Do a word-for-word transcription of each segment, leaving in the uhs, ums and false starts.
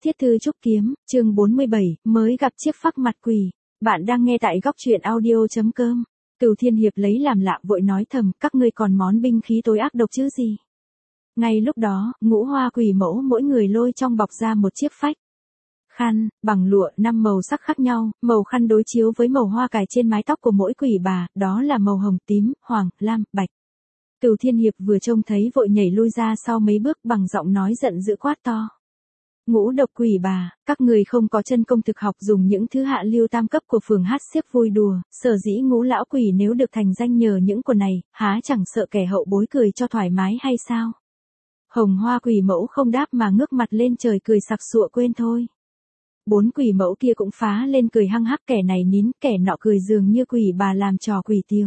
Thiết thư trúc kiếm, chương bốn mươi bảy, mới gặp chiếc phác mặt quỷ. Bạn đang nghe tại góc truyện audio.com. Cửu Thiên Hiệp lấy làm lạ vội nói thầm, các ngươi còn món binh khí tối ác độc chứ gì. Ngay lúc đó, ngũ hoa quỷ mẫu mỗi người lôi trong bọc ra một chiếc phách. Khăn, bằng lụa, năm màu sắc khác nhau, màu khăn đối chiếu với màu hoa cài trên mái tóc của mỗi quỷ bà, đó là màu hồng, tím, hoàng, lam, bạch. Cửu Thiên Hiệp vừa trông thấy vội nhảy lui ra sau mấy bước bằng giọng nói giận dữ quát to. Ngũ độc quỷ bà, các người không có chân công thực học dùng những thứ hạ lưu tam cấp của phường hát xiếc vui đùa, sở dĩ ngũ lão quỷ nếu được thành danh nhờ những của này, há chẳng sợ kẻ hậu bối cười cho thoải mái hay sao? Hồng hoa quỷ mẫu không đáp mà ngước mặt lên trời cười sặc sụa quên thôi. Bốn quỷ mẫu kia cũng phá lên cười hăng hắc, kẻ này nín, kẻ nọ cười dường như quỷ bà làm trò quỷ tiếu.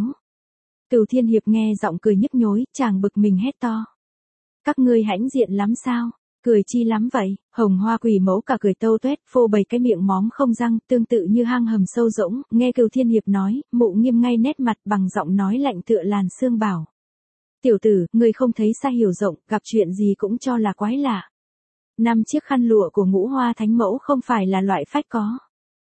Cửu Thiên Hiệp nghe giọng cười nhức nhối, chàng bực mình hét to. Các ngươi hãnh diện lắm sao? Cười chi lắm vậy? Hồng hoa quỷ mẫu cả cười tâu tuét, phô bày cái miệng móm không răng, tương tự như hang hầm sâu rỗng, nghe Cửu Thiên Hiệp nói, mụ nghiêm ngay nét mặt bằng giọng nói lạnh tựa làn xương bảo. Tiểu tử, ngươi không thấy xa hiểu rộng, gặp chuyện gì cũng cho là quái lạ. Năm chiếc khăn lụa của ngũ hoa thánh mẫu không phải là loại phách có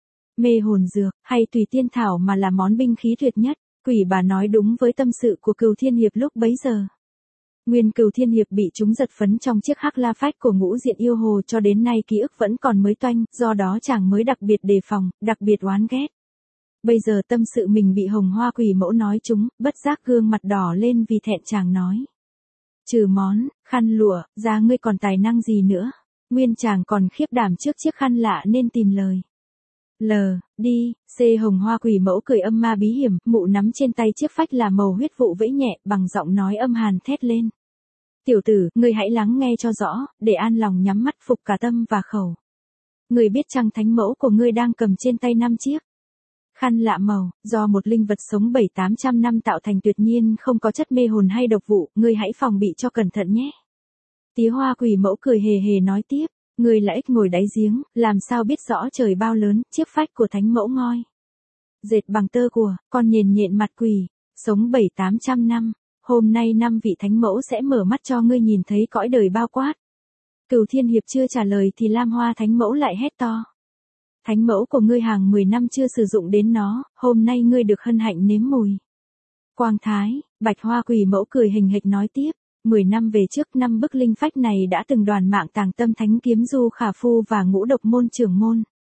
mê hồn dược, hay tùy tiên thảo mà là món binh khí tuyệt nhất. Quỷ bà nói đúng với tâm sự của Cửu Thiên Hiệp lúc bấy giờ. Nguyên Cửu Thiên Hiệp bị chúng giật phấn trong chiếc hắc la phách của ngũ diện yêu hồ cho đến nay ký ức vẫn còn mới toanh, do đó chàng mới đặc biệt đề phòng, đặc biệt oán ghét. Bây giờ tâm sự mình bị hồng hoa quỷ mẫu nói chúng, bất giác gương mặt đỏ lên vì thẹn, chàng nói. Trừ món, khăn lụa, ra ngươi còn tài năng gì nữa? Nguyên chàng còn khiếp đảm trước chiếc khăn lạ nên tìm lời. L, đi, C hồng hoa quỷ mẫu cười âm ma bí hiểm, mụ nắm trên tay chiếc phách là màu huyết vụ vẫy nhẹ, bằng giọng nói âm hàn thét lên. Tiểu tử, ngươi hãy lắng nghe cho rõ, để an lòng nhắm mắt phục cả tâm và khẩu. Ngươi biết chăng thánh mẫu của ngươi đang cầm trên tay năm chiếc khăn lạ màu, do một linh vật sống bảy tám trăm năm tạo thành, tuyệt nhiên không có chất mê hồn hay độc vụ, ngươi hãy phòng bị cho cẩn thận nhé. Tía hoa quỷ mẫu cười hề hề nói tiếp. Người là ếch ngồi đáy giếng, làm sao biết rõ trời bao lớn, chiếc phách của thánh mẫu ngoi. Dệt bằng tơ của, con nhện nhện mặt quỷ, sống bảy tám trăm năm, hôm nay năm vị thánh mẫu sẽ mở mắt cho ngươi nhìn thấy cõi đời bao quát. Cửu Thiên Hiệp chưa trả lời thì Lam Hoa thánh mẫu lại hét to. Thánh mẫu của ngươi hàng mười năm chưa sử dụng đến nó, hôm nay ngươi được hân hạnh nếm mùi. Quang Thái, Bạch Hoa quỷ mẫu cười hình hịch nói tiếp. Mười năm về trước, năm bức linh phách này đã từng đoàn mạng tàng tâm thánh kiếm du khả phu và ngũ độc môn trưởng môn.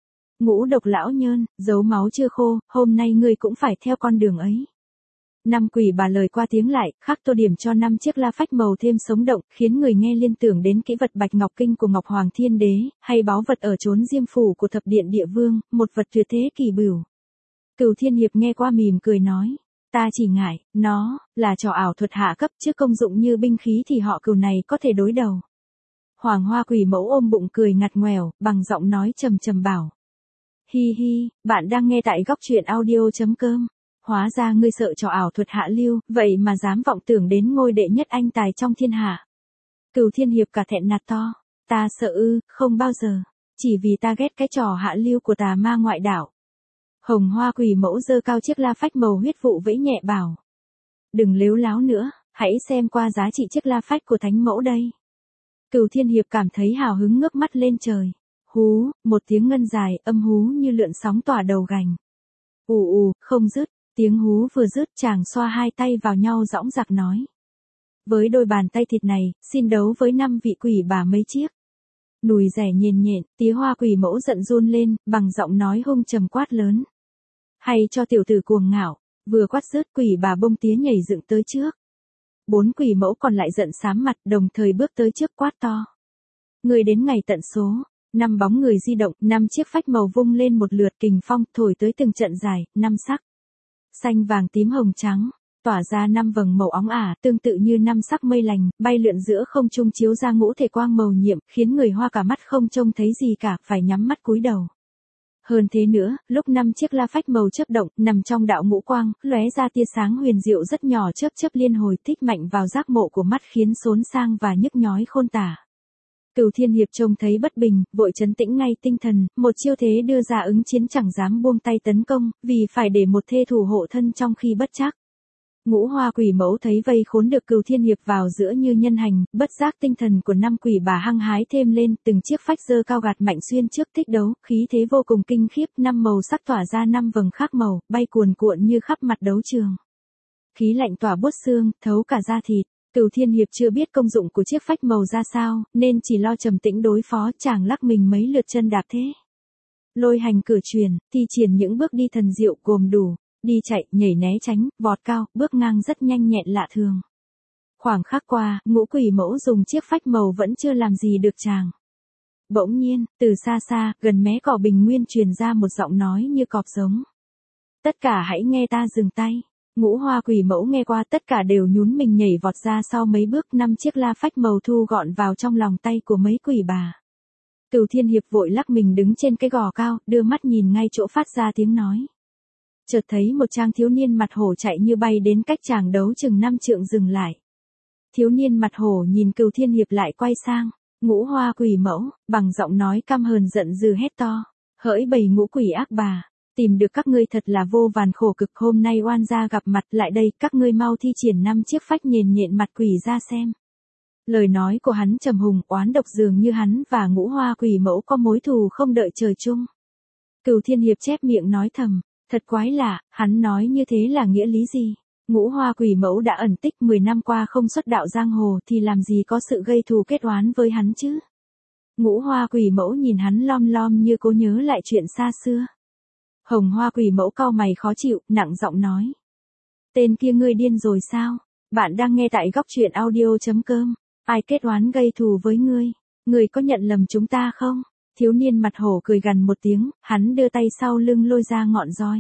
Ngũ độc lão nhơn, dấu máu chưa khô, hôm nay ngươi cũng phải theo con đường ấy. Năm quỷ bà lời qua tiếng lại, khắc tô điểm cho năm chiếc la phách màu thêm sống động, khiến người nghe liên tưởng đến kỹ vật Bạch Ngọc Kinh của Ngọc Hoàng Thiên Đế, hay báu vật ở chốn diêm phủ của Thập Điện Địa Vương, một vật tuyệt thế kỳ bửu. Cửu Thiên Hiệp nghe qua mỉm cười nói. Ta chỉ ngại, nó, là trò ảo thuật hạ cấp, chứ công dụng như binh khí thì họ Cửu này có thể đối đầu. Hoàng hoa quỷ mẫu ôm bụng cười ngặt ngoèo, bằng giọng nói trầm trầm bảo. Hi hi, bạn đang nghe tại góc truyện audio.com. Hóa ra ngươi sợ trò ảo thuật hạ lưu, vậy mà dám vọng tưởng đến ngôi đệ nhất anh tài trong thiên hạ. Cửu Thiên Hiệp cả thẹn nạt to. Ta sợ ư, không bao giờ. Chỉ vì ta ghét cái trò hạ lưu của tà ma ngoại đạo. Hồng hoa quỷ mẫu giơ cao chiếc la phách màu huyết vụ vẫy nhẹ bảo. Đừng lếu láo nữa, hãy xem qua giá trị chiếc la phách của thánh mẫu đây. Cửu Thiên Hiệp cảm thấy hào hứng ngước mắt lên trời. Hú, một tiếng ngân dài, âm hú như lượn sóng tỏa đầu gành. Ù ù, không dứt, tiếng hú vừa dứt chàng xoa hai tay vào nhau dõng dạc nói. Với đôi bàn tay thịt này, xin đấu với năm vị quỷ bà mấy chiếc. Nùi rẻ nhền nhện, tía hoa quỷ mẫu giận run lên, bằng giọng nói hung trầm quát lớn. Hay cho tiểu tử cuồng ngạo, vừa quát dứt quỷ bà bông tía nhảy dựng tới trước. Bốn quỷ mẫu còn lại giận xám mặt, đồng thời bước tới trước quát to. Người đến ngày tận số, năm bóng người di động, năm chiếc phách màu vung lên một lượt, kình phong thổi tới từng trận dài, năm sắc. Xanh vàng tím hồng trắng, tỏa ra năm vầng màu óng ả, tương tự như năm sắc mây lành, bay lượn giữa không trung chiếu ra ngũ thể quang màu nhiệm, khiến người hoa cả mắt không trông thấy gì cả, phải nhắm mắt cúi đầu. Hơn thế nữa, lúc năm chiếc la phách màu chớp động, nằm trong đạo ngũ quang, lóe ra tia sáng huyền diệu rất nhỏ chớp chớp liên hồi thích mạnh vào giác mộ của mắt khiến xốn sang và nhức nhói khôn tả. Cửu Thiên Hiệp trông thấy bất bình, vội trấn tĩnh ngay tinh thần, một chiêu thế đưa ra ứng chiến chẳng dám buông tay tấn công, vì phải để một thê thủ hộ thân trong khi bất trắc. Ngũ Hoa Quỷ Mẫu thấy vây khốn được Cửu Thiên Hiệp vào giữa như nhân hành, bất giác tinh thần của năm quỷ bà hăng hái thêm lên, từng chiếc phách dơ cao gạt mạnh xuyên trước thích đấu, khí thế vô cùng kinh khiếp, năm màu sắc tỏa ra năm vầng khác màu, bay cuồn cuộn như khắp mặt đấu trường. Khí lạnh tỏa buốt xương, thấu cả da thịt. Cửu Thiên Hiệp chưa biết công dụng của chiếc phách màu ra sao, nên chỉ lo trầm tĩnh đối phó, chàng lắc mình mấy lượt chân đạp thế. Lôi hành cử truyền, thi triển những bước đi thần diệu gồm đủ, đi chạy, nhảy né tránh, vọt cao, bước ngang rất nhanh nhẹn lạ thường. Khoảng khắc qua, Ngũ Quỷ Mẫu dùng chiếc phách màu vẫn chưa làm gì được chàng. Bỗng nhiên, từ xa xa, gần mé cỏ bình nguyên truyền ra một giọng nói như cọp giống. Tất cả hãy nghe ta dừng tay. Ngũ Hoa Quỷ Mẫu nghe qua tất cả đều nhún mình nhảy vọt ra sau mấy bước, năm chiếc la phách màu thu gọn vào trong lòng tay của mấy quỷ bà. Cửu Thiên Hiệp vội lắc mình đứng trên cái gò cao, đưa mắt nhìn ngay chỗ phát ra tiếng nói. Chợt thấy một trang thiếu niên mặt hổ chạy như bay đến cách chàng đấu chừng năm trượng dừng lại. Thiếu niên mặt hổ nhìn Cửu Thiên Hiệp lại quay sang, Ngũ Hoa Quỷ Mẫu, bằng giọng nói căm hờn giận dữ hét to, hỡi bầy ngũ quỷ ác bà, tìm được các ngươi thật là vô vàn khổ cực, hôm nay oan gia gặp mặt, lại đây, các ngươi mau thi triển năm chiếc phách nhền nhện mặt quỷ ra xem. Lời nói của hắn trầm hùng oán độc, dường như hắn và Ngũ Hoa Quỷ Mẫu có mối thù không đợi trời chung. Cửu Thiên Hiệp chép miệng nói thầm, thật quái lạ, hắn nói như thế là nghĩa lý gì? Ngũ Hoa Quỷ Mẫu đã ẩn tích mười năm qua không xuất đạo giang hồ thì làm gì có sự gây thù kết oán với hắn chứ? Ngũ Hoa Quỷ Mẫu nhìn hắn lom lom như cố nhớ lại chuyện xa xưa. Hồng Hoa Quỷ Mẫu cau mày khó chịu, nặng giọng nói. Tên kia ngươi điên rồi sao? Bạn đang nghe tại góc truyện audio chấm com. Ai kết oán gây thù với ngươi? Ngươi có nhận lầm chúng ta không? Thiếu niên mặt hổ cười gằn một tiếng, hắn đưa tay sau lưng lôi ra ngọn roi.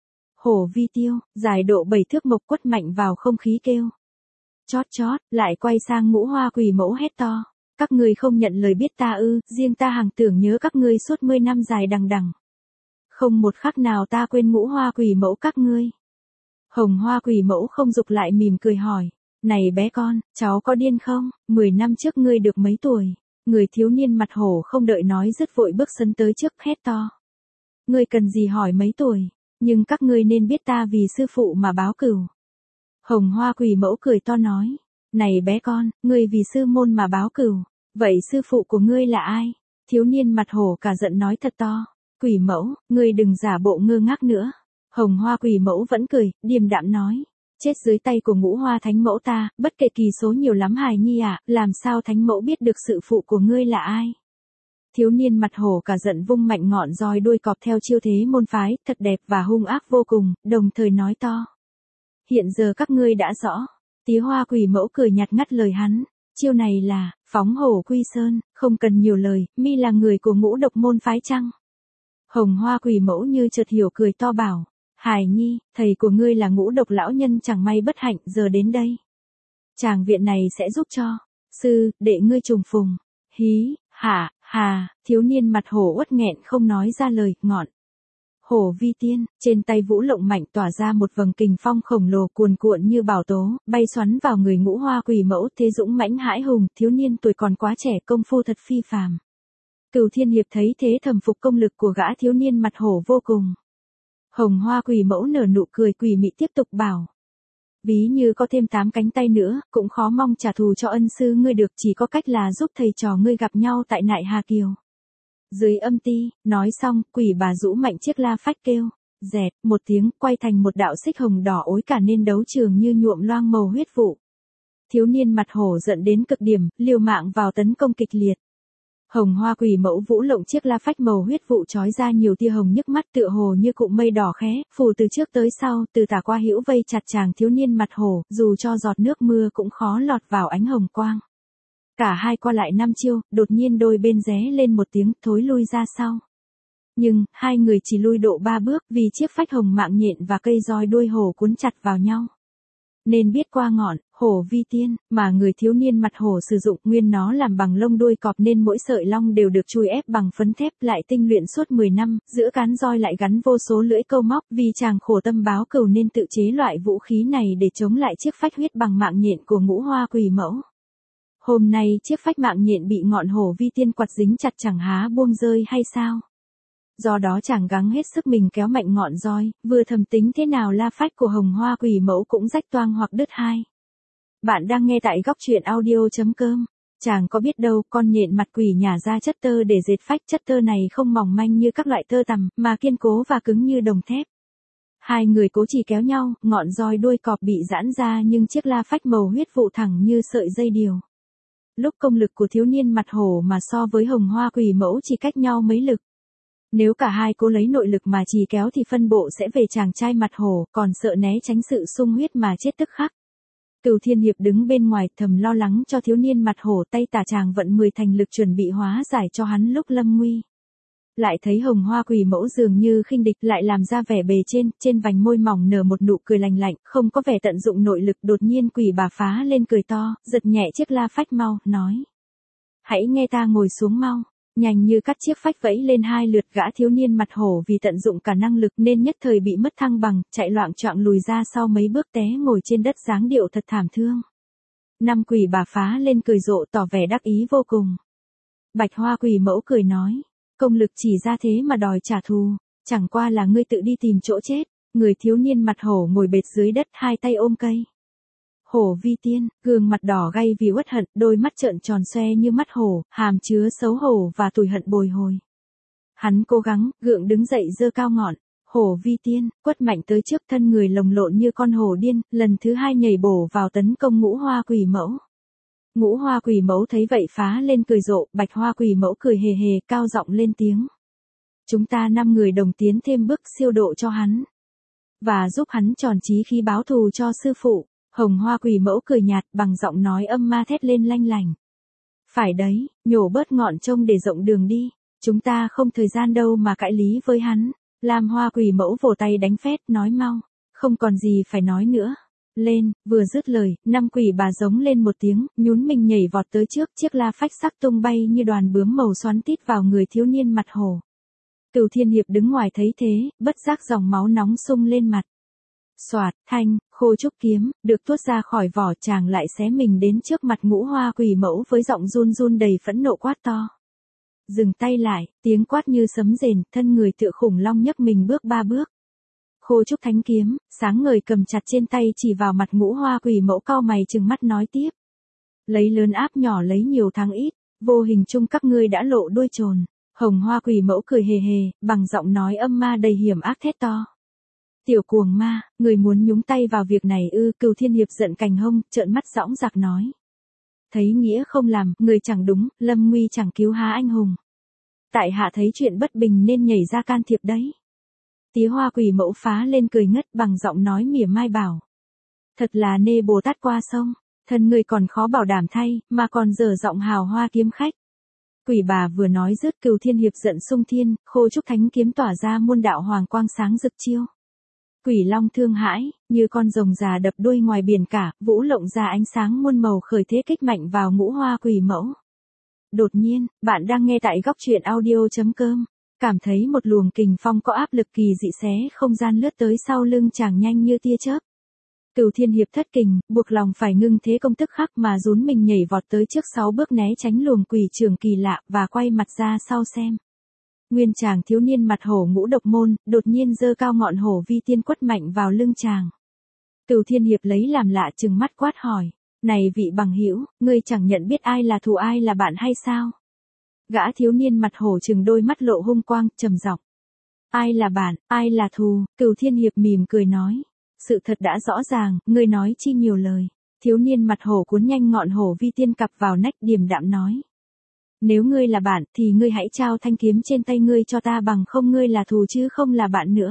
Hổ vi tiêu, dài độ bảy thước mộc quất mạnh vào không khí kêu. Chót chót, lại quay sang Ngũ Hoa Quỷ Mẫu hét to. Các ngươi không nhận lời biết ta ư, riêng ta hằng tưởng nhớ các ngươi suốt mươi năm dài đằng đằng. Không một khắc nào ta quên Ngũ Hoa Quỷ Mẫu các ngươi. Hồng Hoa Quỷ Mẫu không dục lại mỉm cười hỏi. Này bé con, cháu có điên không? Mười năm trước ngươi được mấy tuổi? Người thiếu niên mặt hổ không đợi nói dứt vội bước sân tới trước hét to. Ngươi cần gì hỏi mấy tuổi? Nhưng các ngươi nên biết ta vì sư phụ mà báo cửu. Hồng Hoa Quỷ Mẫu cười to nói. Này bé con, ngươi vì sư môn mà báo cửu. Vậy sư phụ của ngươi là ai? Thiếu niên mặt hổ cả giận nói thật to. Quỷ Mẫu, ngươi đừng giả bộ ngơ ngác nữa. Hồng Hoa Quỷ Mẫu vẫn cười, điềm đạm nói. Chết dưới tay của Ngũ Hoa Thánh Mẫu ta, bất kể kỳ số nhiều lắm hài nhi ạ, à, làm sao Thánh Mẫu biết được sự phụ của ngươi là ai? Thiếu niên mặt hổ cả giận vung mạnh ngọn roi đuôi cọp theo chiêu thế môn phái, thật đẹp và hung ác vô cùng, đồng thời nói to. Hiện giờ các ngươi đã rõ. Tí Hoa Quỷ Mẫu cười nhạt ngắt lời hắn. Chiêu này là, phóng hổ quy sơn, không cần nhiều lời, mi là người của ngũ độc môn phái chăng? Hồng Hoa Quỷ Mẫu như chợt hiểu cười to bảo. Hải nhi, thầy của ngươi là ngũ độc lão nhân chẳng may bất hạnh, giờ đến đây. Tràng viện này sẽ giúp cho. Sư, đệ ngươi trùng phùng. Hí, hả, hà, thiếu niên mặt hổ uất nghẹn không nói ra lời, ngọn. Hổ vi tiên, trên tay vũ lộng mạnh tỏa ra một vầng kình phong khổng lồ cuồn cuộn như bảo tố, bay xoắn vào người Ngũ Hoa Quỷ Mẫu, thế dũng mãnh hãi hùng, thiếu niên tuổi còn quá trẻ, công phu thật phi phàm. Cửu Thiên Hiệp thấy thế thầm phục công lực của gã thiếu niên mặt hổ vô cùng. Hồng Hoa Quỷ Mẫu nở nụ cười quỷ mị tiếp tục bảo. Ví như có thêm tám cánh tay nữa, cũng khó mong trả thù cho ân sư ngươi được, chỉ có cách là giúp thầy trò ngươi gặp nhau tại Nại Hà Kiều. Dưới âm ti, nói xong, quỷ bà rũ mạnh chiếc la phách kêu. Dẹt, một tiếng, quay thành một đạo xích hồng đỏ ối cả nên đấu trường như nhuộm loang màu huyết vụ. Thiếu niên mặt hổ giận đến cực điểm, liều mạng vào tấn công kịch liệt. Hồng Hoa Quỷ Mẫu vũ lộng chiếc la phách màu huyết vụ chói ra nhiều tia hồng nhức mắt, tựa hồ như cụm mây đỏ khé, phủ từ trước tới sau, từ tả qua hữu vây chặt chàng thiếu niên mặt hổ, dù cho giọt nước mưa cũng khó lọt vào ánh hồng quang. Cả hai qua lại năm chiêu, đột nhiên đôi bên ré lên một tiếng, thối lui ra sau. Nhưng, hai người chỉ lui độ ba bước, vì chiếc phách hồng mạng nhện và cây roi đuôi hổ cuốn chặt vào nhau. Nên biết qua ngọn, hổ vi tiên, mà người thiếu niên mặt hổ sử dụng nguyên nó làm bằng lông đuôi cọp nên mỗi sợi long đều được chui ép bằng phấn thép lại tinh luyện suốt mười năm, giữa cán roi lại gắn vô số lưỡi câu móc, vì chàng khổ tâm báo cừu nên tự chế loại vũ khí này để chống lại chiếc phách huyết bằng mạng nhện của Ngũ Hoa Quỷ Mẫu. Hôm nay chiếc phách mạng nhện bị ngọn hổ vi tiên quặt dính chặt chẳng há buông rơi hay sao? Do đó chàng gắng hết sức mình kéo mạnh ngọn roi, vừa thầm tính thế nào la phách của hồng hoa quỷ mẫu cũng rách toang hoặc đứt hai. Bạn đang nghe tại góc truyện audio.com. Chàng có biết đâu, con nhện mặt quỷ nhả ra chất tơ để dệt phách, chất tơ này không mỏng manh như các loại tơ tằm, mà kiên cố và cứng như đồng thép. Hai người cố chỉ kéo nhau, ngọn roi đuôi cọp bị giãn ra nhưng chiếc la phách màu huyết vụ thẳng như sợi dây điều. Lúc công lực của thiếu niên mặt hổ mà so với hồng hoa quỷ mẫu chỉ cách nhau mấy lực. Nếu cả hai cố lấy nội lực mà trì kéo thì phân bộ sẽ về chàng trai mặt hổ, còn sợ né tránh sự xung huyết mà chết tức khắc. Cửu Thiên Hiệp đứng bên ngoài thầm lo lắng cho thiếu niên mặt hổ, tay tả chàng vận mười thành lực chuẩn bị hóa giải cho hắn lúc lâm nguy. Lại thấy hồng hoa quỷ mẫu dường như khinh địch, lại làm ra vẻ bề trên, trên vành môi mỏng nở một nụ cười lành lạnh, không có vẻ tận dụng nội lực. Đột nhiên quỷ bà phá lên cười to, giật nhẹ chiếc la phách mau, nói: hãy nghe ta, ngồi xuống mau. Nhanh như cắt chiếc phách vẫy lên hai lượt, gã thiếu niên mặt hổ vì tận dụng cả năng lực nên nhất thời bị mất thăng bằng, chạy loạng choạng lùi ra sau mấy bước té ngồi trên đất dáng điệu thật thảm thương. Năm quỷ bà phá lên cười rộ tỏ vẻ đắc ý vô cùng. Bạch hoa quỷ mẫu cười nói: công lực chỉ ra thế mà đòi trả thù, chẳng qua là ngươi tự đi tìm chỗ chết. Người thiếu niên mặt hổ ngồi bệt dưới đất, hai tay ôm cây. Hổ vi tiên, gương mặt đỏ gay vì uất hận, đôi mắt trợn tròn xoe như mắt hổ, hàm chứa xấu hổ và tủi hận bồi hồi. Hắn cố gắng, gượng đứng dậy giơ cao ngọn. Hổ vi tiên, quất mạnh tới trước, thân người lồng lộn như con hổ điên, lần thứ hai nhảy bổ vào tấn công ngũ hoa quỷ mẫu. Ngũ hoa quỷ mẫu thấy vậy phá lên cười rộ, bạch hoa quỷ mẫu cười hề hề, cao giọng lên tiếng: chúng ta năm người đồng tiến thêm bước siêu độ cho hắn, và giúp hắn tròn chí khí báo thù cho sư phụ. Hồng hoa quỷ mẫu cười nhạt, bằng giọng nói âm ma thét lên lanh lành: phải đấy, nhổ bớt ngọn trông để rộng đường đi, chúng ta không thời gian đâu mà cãi lý với hắn. Lam hoa quỷ mẫu vồ tay đánh phét, nói mau, không còn gì phải nói nữa. Lên, vừa dứt lời, năm quỷ bà giống lên một tiếng, nhún mình nhảy vọt tới trước, chiếc la phách sắc tung bay như đoàn bướm màu xoắn tít vào người thiếu niên mặt hổ. Cửu Thiên Hiệp đứng ngoài thấy thế, bất giác dòng máu nóng sung lên mặt. Soạt, thanh, khô trúc kiếm, được tuốt ra khỏi vỏ, chàng lại xé mình đến trước mặt ngũ hoa quỷ mẫu với giọng run run đầy phẫn nộ quát to: dừng tay lại. Tiếng quát như sấm rền, thân người tựa khủng long nhấc mình bước ba bước. Khô trúc thánh kiếm, sáng ngời cầm chặt trên tay chỉ vào mặt ngũ hoa quỷ mẫu, cau mày trừng mắt nói tiếp: lấy lớn áp nhỏ, lấy nhiều thắng ít, vô hình chung các ngươi đã lộ đuôi trồn. Hồng hoa quỷ mẫu cười hề hề, bằng giọng nói âm ma đầy hiểm ác thét to: tiểu cuồng ma, người muốn nhúng tay vào việc này ư? Cửu Thiên Hiệp giận cành hông, trợn mắt dõng dạc nói: thấy nghĩa không làm, người chẳng đúng, lâm nguy chẳng cứu há anh hùng. Tại hạ thấy chuyện bất bình nên nhảy ra can thiệp đấy. Tía hoa quỷ mẫu phá lên cười ngất, bằng giọng nói mỉa mai bảo: thật là nê Bồ Tát qua sông, thân người còn khó bảo đảm thay, mà còn dở giọng hào hoa kiếm khách. Quỷ bà vừa nói dứt, Cửu Thiên Hiệp giận sung thiên, khô trúc thánh kiếm tỏa ra muôn đạo hoàng quang sáng rực chiêu. Quỷ long thương hãi, như con rồng già đập đuôi ngoài biển cả, vũ lộng ra ánh sáng muôn màu khởi thế kích mạnh vào ngũ hoa quỷ mẫu. Đột nhiên, bạn đang nghe tại góc truyện audio.com, cảm thấy một luồng kình phong có áp lực kỳ dị xé không gian lướt tới sau lưng chàng nhanh như tia chớp. Cửu Thiên Hiệp thất kinh, buộc lòng phải ngưng thế công tức khắc mà rún mình nhảy vọt tới trước sáu bước né tránh luồng quỷ trường kỳ lạ và quay mặt ra sau xem. Nguyên chàng thiếu niên mặt hổ ngũ độc môn, đột nhiên giơ cao ngọn hổ vi tiên quất mạnh vào lưng chàng. Cửu Thiên Hiệp lấy làm lạ trừng mắt quát hỏi: này vị bằng hữu, ngươi chẳng nhận biết ai là thù ai là bạn hay sao? Gã thiếu niên mặt hổ trừng đôi mắt lộ hung quang, trầm giọng: ai là bạn, ai là thù? Cửu Thiên Hiệp mỉm cười nói: sự thật đã rõ ràng, ngươi nói chi nhiều lời. Thiếu niên mặt hổ cuốn nhanh ngọn hổ vi tiên cặp vào nách, điềm đạm nói: nếu ngươi là bạn, thì ngươi hãy trao thanh kiếm trên tay ngươi cho ta, bằng không ngươi là thù chứ không là bạn nữa.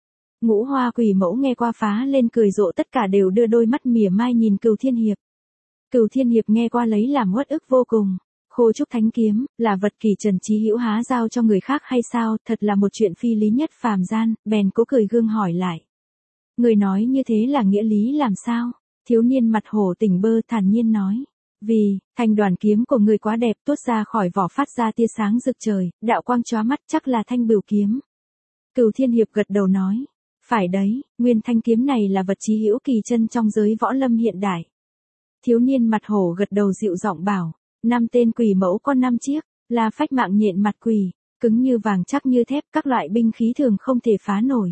Ngũ hoa quỷ mẫu nghe qua phá lên cười rộ, tất cả đều đưa đôi mắt mỉa mai nhìn Cửu Thiên Hiệp. Cửu Thiên Hiệp nghe qua lấy làm uất ức vô cùng. Khô trúc thánh kiếm, là vật kỳ trần chí hữu há giao cho người khác hay sao? Thật là một chuyện phi lý nhất phàm gian. Bèn cố cười gương hỏi lại: người nói như thế là nghĩa lý làm sao? Thiếu niên mặt hổ tỉnh bơ thản nhiên nói: vì, thanh đoàn kiếm của người quá đẹp, tuốt ra khỏi vỏ phát ra tia sáng rực trời, đạo quang chóa mắt, chắc là thanh bửu kiếm. Cửu Thiên Hiệp gật đầu nói: phải đấy, nguyên thanh kiếm này là vật chí hữu kỳ chân trong giới võ lâm hiện đại. Thiếu niên mặt hổ gật đầu dịu giọng bảo: năm tên quỷ mẫu có năm chiếc, la phách mạng nhện mặt quỷ. cứng như vàng chắc như thép, các loại binh khí thường không thể phá nổi.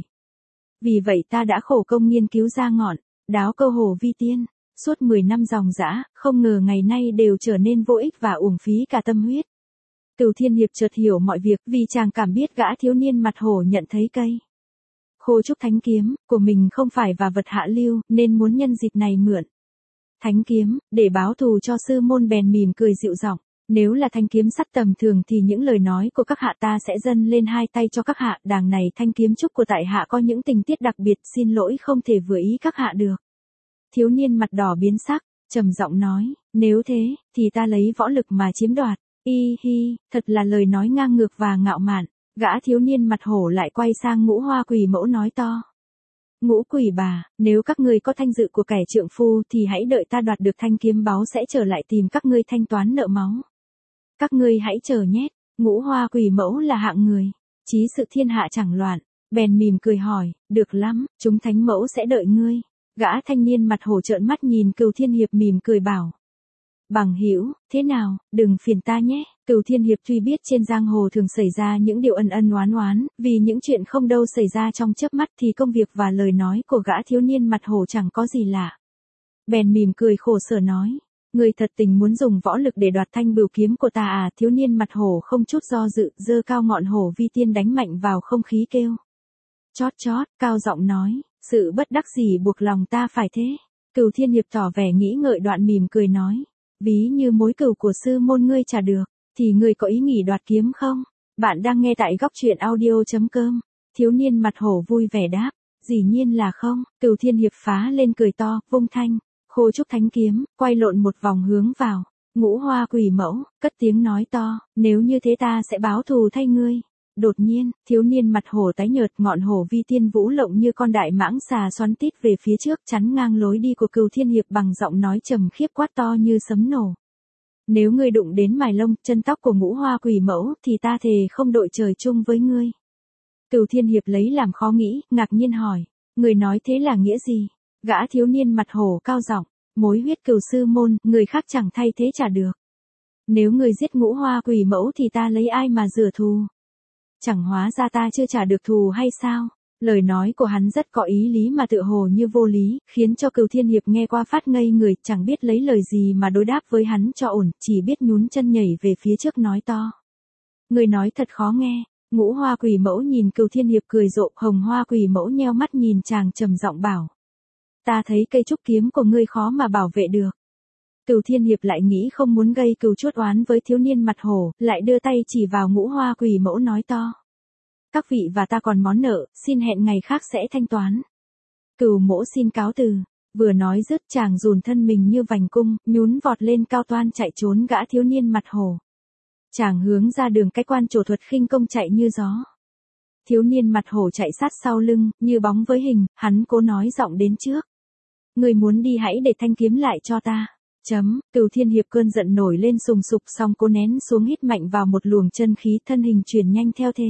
Vì vậy ta đã khổ công nghiên cứu ra ngọn đáo câu hổ vi tiên, suốt mười năm dòng dã, không ngờ ngày nay đều trở nên vô ích và uổng phí cả tâm huyết. Cửu Thiên Hiệp chợt hiểu mọi việc, vì chàng cảm biết gã thiếu niên mặt hổ nhận thấy cây Khô Trúc Thánh Kiếm của mình không phải và vật hạ lưu, nên muốn nhân dịp này mượn Thánh Kiếm để báo thù cho sư môn, bèn mỉm cười dịu giọng. Nếu là thanh kiếm sắt tầm thường thì những lời nói của các hạ ta sẽ dâng lên hai tay cho các hạ, đàng này thanh kiếm trúc của tại hạ có những tình tiết đặc biệt, xin lỗi không thể vừa ý các hạ được. Thiếu niên mặt đỏ biến sắc, trầm giọng nói, nếu thế, thì ta lấy võ lực mà chiếm đoạt. Y hi, thật là lời nói ngang ngược và ngạo mạn. Gã thiếu niên mặt hổ lại quay sang Ngũ Hoa Quỷ Mẫu nói to. Ngũ quỷ bà, nếu các ngươi có thanh dự của kẻ trượng phu thì hãy đợi ta đoạt được thanh kiếm báu sẽ trở lại tìm các ngươi thanh toán nợ máu. Các ngươi hãy chờ nhé. Ngũ Hoa Quỷ Mẫu là hạng người chí sự thiên hạ chẳng loạn, bèn mỉm cười hỏi, được lắm, chúng thánh mẫu sẽ đợi ngươi. Gã thanh niên mặt hổ trợn mắt nhìn Cửu Thiên Hiệp mỉm cười bảo. Bằng hữu, thế nào, đừng phiền ta nhé. Cửu Thiên Hiệp tuy biết trên giang hồ thường xảy ra những điều ân ân oán oán, vì những chuyện không đâu xảy ra trong chớp mắt thì công việc và lời nói của gã thiếu niên mặt hổ chẳng có gì lạ. Bèn mỉm cười khổ sở nói, người thật tình muốn dùng võ lực để đoạt thanh bửu kiếm của ta à? Thiếu niên mặt hổ không chút do dự, giơ cao ngọn hổ vi tiên đánh mạnh vào không khí kêu. Chót chót, cao giọng nói, sự bất đắc dĩ buộc lòng ta phải thế. Cửu Thiên Hiệp tỏ vẻ nghĩ ngợi đoạn mỉm cười nói, ví như mối cừu của sư môn ngươi trả được, thì ngươi có ý nghỉ đoạt kiếm không? Bạn đang nghe tại góc truyện audio chấm com. Thiếu niên mặt hổ vui vẻ đáp, dĩ nhiên là không. Cửu Thiên Hiệp phá lên cười to, vung thanh Khô Trúc Thánh Kiếm, quay lộn một vòng hướng vào Ngũ Hoa Quỷ Mẫu, cất tiếng nói to, nếu như thế ta sẽ báo thù thay ngươi. Đột nhiên, thiếu niên mặt hổ tái nhợt, ngọn hổ vi tiên vũ lộng như con đại mãng xà xoắn tít về phía trước, chắn ngang lối đi của Cửu Thiên Hiệp, bằng giọng nói trầm khiếp quát to như sấm nổ. Nếu ngươi đụng đến mài lông, chân tóc của Ngũ Hoa Quỷ Mẫu thì ta thề không đội trời chung với ngươi. Cửu Thiên Hiệp lấy làm khó nghĩ, ngạc nhiên hỏi, người nói thế là nghĩa gì? Gã thiếu niên mặt hổ cao giọng, mối huyết cửu sư môn, người khác chẳng thay thế trả được. Nếu người giết Ngũ Hoa Quỷ Mẫu thì ta lấy ai mà rửa thù? Chẳng hóa ra ta chưa trả được thù hay sao? Lời nói của hắn rất có ý lý mà tựa hồ như vô lý, khiến cho Cửu Thiên Hiệp nghe qua phát ngây người, chẳng biết lấy lời gì mà đối đáp với hắn cho ổn, chỉ biết nhún chân nhảy về phía trước nói to. Người nói thật khó nghe. Ngũ Hoa Quỷ Mẫu nhìn Cửu Thiên Hiệp cười rộ, Hồng Hoa Quỷ Mẫu nheo mắt nhìn chàng trầm giọng bảo. Ta thấy cây trúc kiếm của ngươi khó mà bảo vệ được. Cửu Thiên Hiệp lại nghĩ không muốn gây cừu chuốt oán với thiếu niên mặt hổ, lại đưa tay chỉ vào Ngũ Hoa Quỷ Mẫu nói to. Các vị và ta còn món nợ, xin hẹn ngày khác sẽ thanh toán. Cửu mỗ xin cáo từ. Vừa nói dứt chàng dùn thân mình như vành cung, nhún vọt lên cao toan chạy trốn gã thiếu niên mặt hổ. Chàng hướng ra đường cái quan trổ thuật khinh công chạy như gió. Thiếu niên mặt hổ chạy sát sau lưng, như bóng với hình, hắn cố nói giọng đến trước. Người muốn đi hãy để thanh kiếm lại cho ta. Chấm, Cửu Thiên Hiệp cơn giận nổi lên sùng sục, xong cố nén xuống, hít mạnh vào một luồng chân khí, thân hình chuyển nhanh theo thế.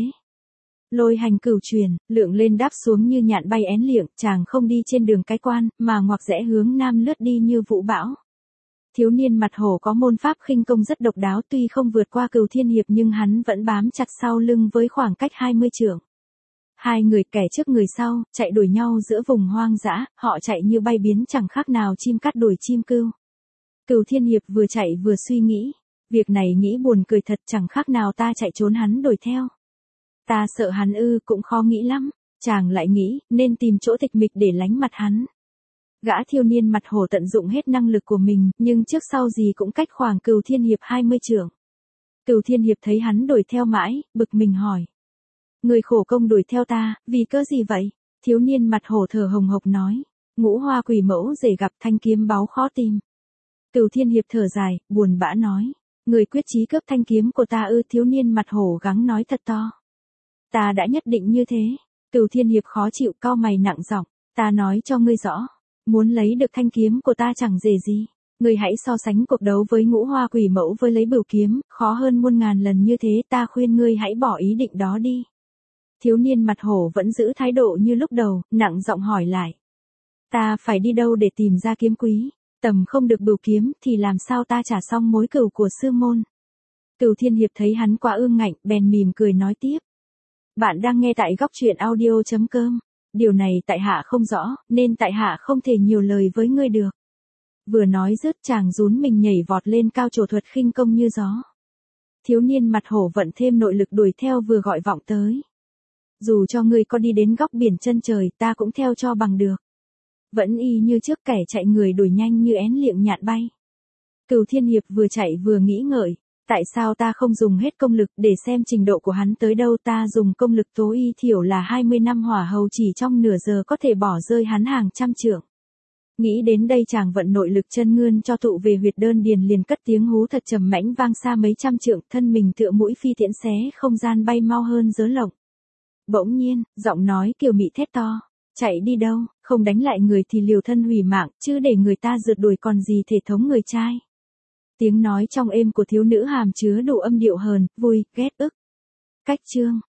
Lôi hành cửu truyền, lượng lên đáp xuống như nhạn bay én liệng, chàng không đi trên đường cái quan, mà ngoặc rẽ hướng nam lướt đi như vũ bão. Thiếu niên mặt hổ có môn pháp khinh công rất độc đáo, tuy không vượt qua Cửu Thiên Hiệp nhưng hắn vẫn bám chặt sau lưng với khoảng cách hai mươi trượng. Hai người kẻ trước người sau, chạy đuổi nhau giữa vùng hoang dã, họ chạy như bay biến chẳng khác nào chim cắt đuổi chim cưu. Cửu Thiên Hiệp vừa chạy vừa suy nghĩ, việc này nghĩ buồn cười thật, chẳng khác nào ta chạy trốn hắn đuổi theo. Ta sợ hắn ư, cũng khó nghĩ lắm. Chàng lại nghĩ, nên tìm chỗ tịch mịch để lánh mặt hắn. Gã thiếu niên mặt hổ tận dụng hết năng lực của mình, nhưng trước sau gì cũng cách khoảng Cửu Thiên Hiệp hai mươi trượng. Cửu Thiên Hiệp thấy hắn đuổi theo mãi, bực mình hỏi. Người khổ công đuổi theo ta, vì cớ gì vậy? Thiếu niên mặt hổ thở hồng hộc nói. Ngũ Hoa Quỷ Mẫu dễ gặp, thanh kiếm báu khó tìm. Cửu Thiên Hiệp thở dài, buồn bã nói. Người quyết chí cướp thanh kiếm của ta ư? Thiếu niên mặt hổ gắng nói thật to. Ta đã nhất định như thế. Cửu Thiên Hiệp khó chịu, cau mày nặng giọng. Ta nói cho ngươi rõ. Muốn lấy được thanh kiếm của ta chẳng dễ gì. Ngươi hãy so sánh cuộc đấu với Ngũ Hoa Quỷ Mẫu với lấy bửu kiếm, khó hơn muôn ngàn lần như thế, ta khuyên ngươi hãy bỏ ý định đó đi. Thiếu niên mặt hổ vẫn giữ thái độ như lúc đầu, nặng giọng hỏi lại. Ta phải đi đâu để tìm ra kiếm quý? Tầm không được bửu kiếm thì làm sao ta trả xong mối cừu của sư môn? Cửu Thiên Hiệp thấy hắn quá ương ngạnh, bèn mỉm cười nói tiếp. Bạn đang nghe tại góc truyện audio.com. Điều này tại hạ không rõ, nên tại hạ không thể nhiều lời với ngươi được. Vừa nói dứt chàng rún mình nhảy vọt lên cao trổ thuật khinh công như gió. Thiếu niên mặt hổ vận thêm nội lực đuổi theo vừa gọi vọng tới. Dù cho ngươi có đi đến góc biển chân trời, ta cũng theo cho bằng được. Vẫn y như trước, kẻ chạy người đuổi nhanh như én liệng nhạn bay. Cửu Thiên Hiệp vừa chạy vừa nghĩ ngợi, tại sao ta không dùng hết công lực để xem trình độ của hắn tới đâu, ta dùng công lực tối y thiểu là hai mươi năm hỏa hầu chỉ trong nửa giờ có thể bỏ rơi hắn hàng trăm trượng. Nghĩ đến đây chàng vận nội lực chân ngươn cho tụ về huyệt đơn điền, liền cất tiếng hú thật trầm mãnh vang xa mấy trăm trượng, thân mình tựa mũi phi tiễn xé không gian bay mau hơn giớ lộng. Bỗng nhiên, giọng nói kiều mị thét to, chạy đi đâu, không đánh lại người thì liều thân hủy mạng, chứ để người ta rượt đuổi còn gì thể thống người trai. Tiếng nói trong êm của thiếu nữ hàm chứa đủ âm điệu hờn, vui, ghét, ức. Cách chương